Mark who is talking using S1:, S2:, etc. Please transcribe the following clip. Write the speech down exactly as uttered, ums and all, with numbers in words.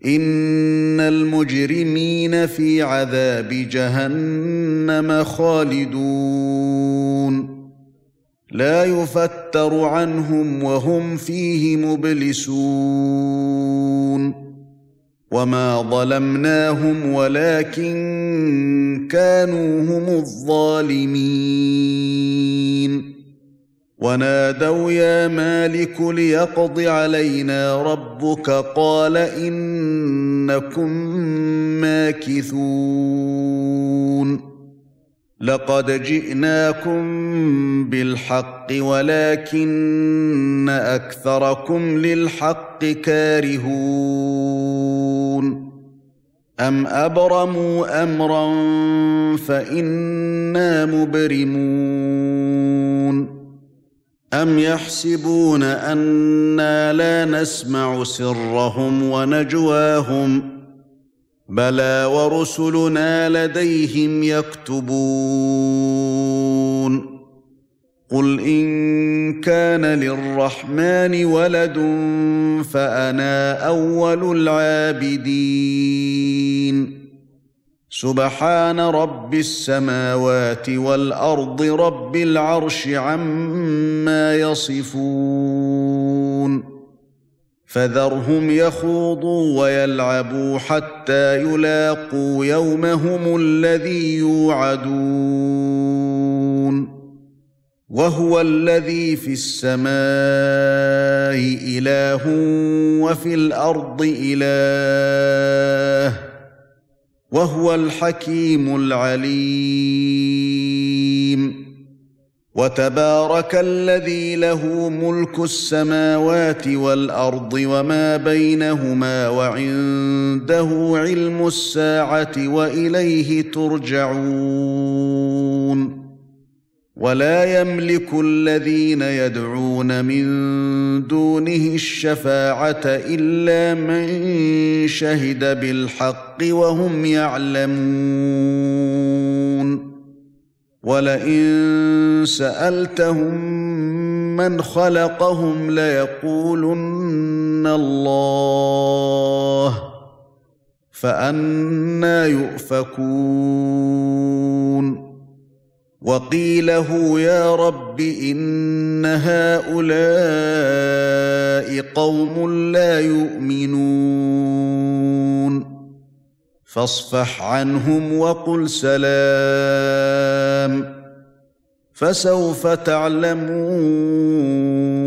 S1: إن المجرمين في عذاب جهنم خالدون لا يفتر عنهم وهم فيه مبلسون وما ظلمناهم ولكن كانوا هم الظالمين ونادوا يا مالك ليقض علينا ربك قال إنكم ماكثون لقد جئناكم بالحق ولكن أكثركم للحق كارهون أم أبرموا أمرا فإنا مبرمون أم يحسبون أنا لا نسمع سرهم ونجواهم بلى ورسلنا لديهم يكتبون قل إن كان للرحمن ولد فأنا أول العابدين سبحان رب السماوات والأرض رب العرش عما يصفون فذرهم يخوضوا ويلعبوا حتى يلاقوا يومهم الذي يوعدون وهو الذي في السماء إله وفي الأرض إله وهو الحكيم العليم وتبارك الذي له ملك السماوات والأرض وما بينهما وعنده علم الساعة وإليه ترجعون ولا يملك الذين يدعون من دونه الشفاعة إلا من شهد بالحق وهم يعلمون ولئن سألتهم من خلقهم ليقولن الله فأنى يؤفكون وقيله يا رب إن هؤلاء قوم لا يؤمنون فاصفح عنهم وقل سلام فسوف تعلمون